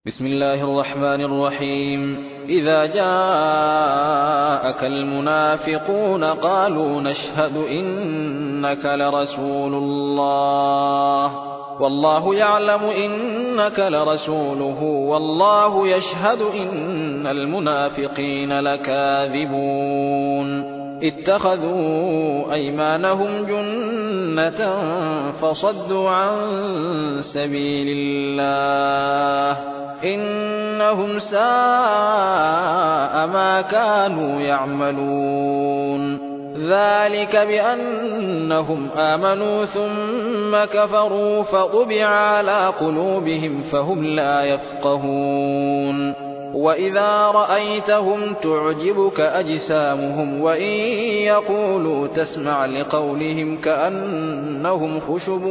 بسم الله الرحمن الرحيم. إذا جاءك المنافقون قالوا نشهد إنك لرسول الله والله يعلم إنك لرسوله والله يشهد إن المنافقين لكاذبون. اتخذوا أيمانهم جنة فصدوا عن سبيل الله إنهم ساء ما كانوا يعملون. ذلك بأنهم آمنوا ثم كفروا فطبع على قلوبهم فهم لا يفقهون. وإذا رأيتهم تعجبك أجسامهم وإن يقولوا تسمع لقولهم كأنهم خشب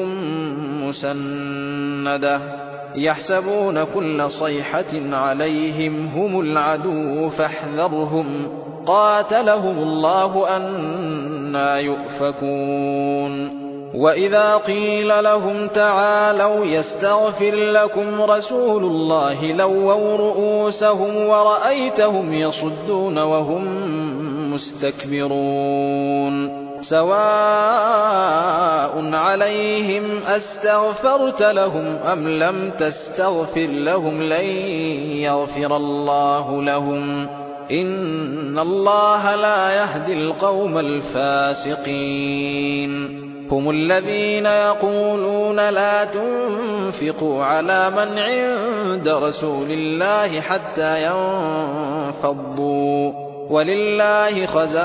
مسندة يحسبون كل صيحة عليهم هم العدو فاحذرهم قاتلهم الله أنى يؤفكون. وإذا قيل لهم تعالوا يستغفر لكم رسول الله لووا رؤوسهم ورأيتهم يصدون وهم مستكبرون. سواء عليهم أستغفرت لهم أم لم تستغفر لهم لن يغفر الله لهم إن الله لا يهدي القوم الفاسقين. هم الذين يقولون لا تنفقوا على من عند رسول الله حتى ينفضوا ولله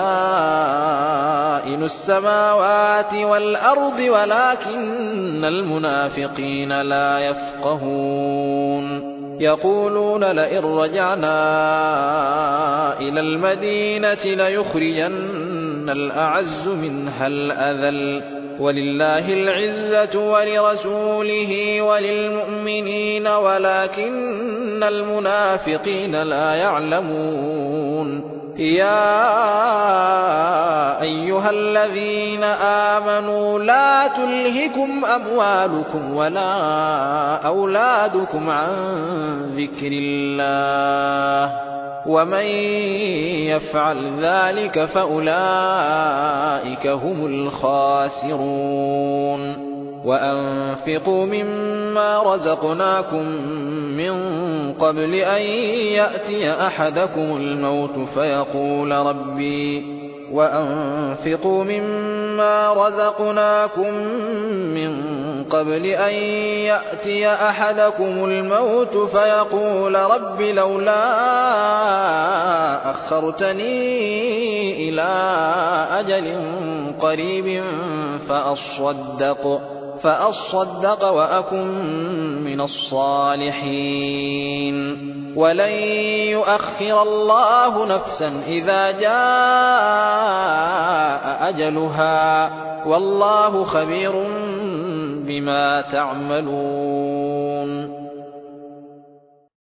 خزائن السماوات والأرض ولكن المنافقين لا يفقهون. يقولون لئن رجعنا إلى المدينة ليخرجن الأعز منها الأذل ولله العزة ولرسوله وللمؤمنين ولكن المنافقين لا يعلمون. يا أيها الذين آمنوا لا تلهكم أموالكم ولا أولادكم عن ذكر الله ومن يفعل ذلك فأولئك هم الخاسرون. وأنفقوا مما رزقناكم من قبل أن يأتي أحدكم الموت وأنفقوا مما رزقناكم من قبل أن يأتي أحدكم الموت فيقول رب لولا أخرتني إلى أجل قريب فأصدق وأكن من الصالحين. ولن يؤخر الله نفسا إذا جاء أجلها والله خبير بما تعملون.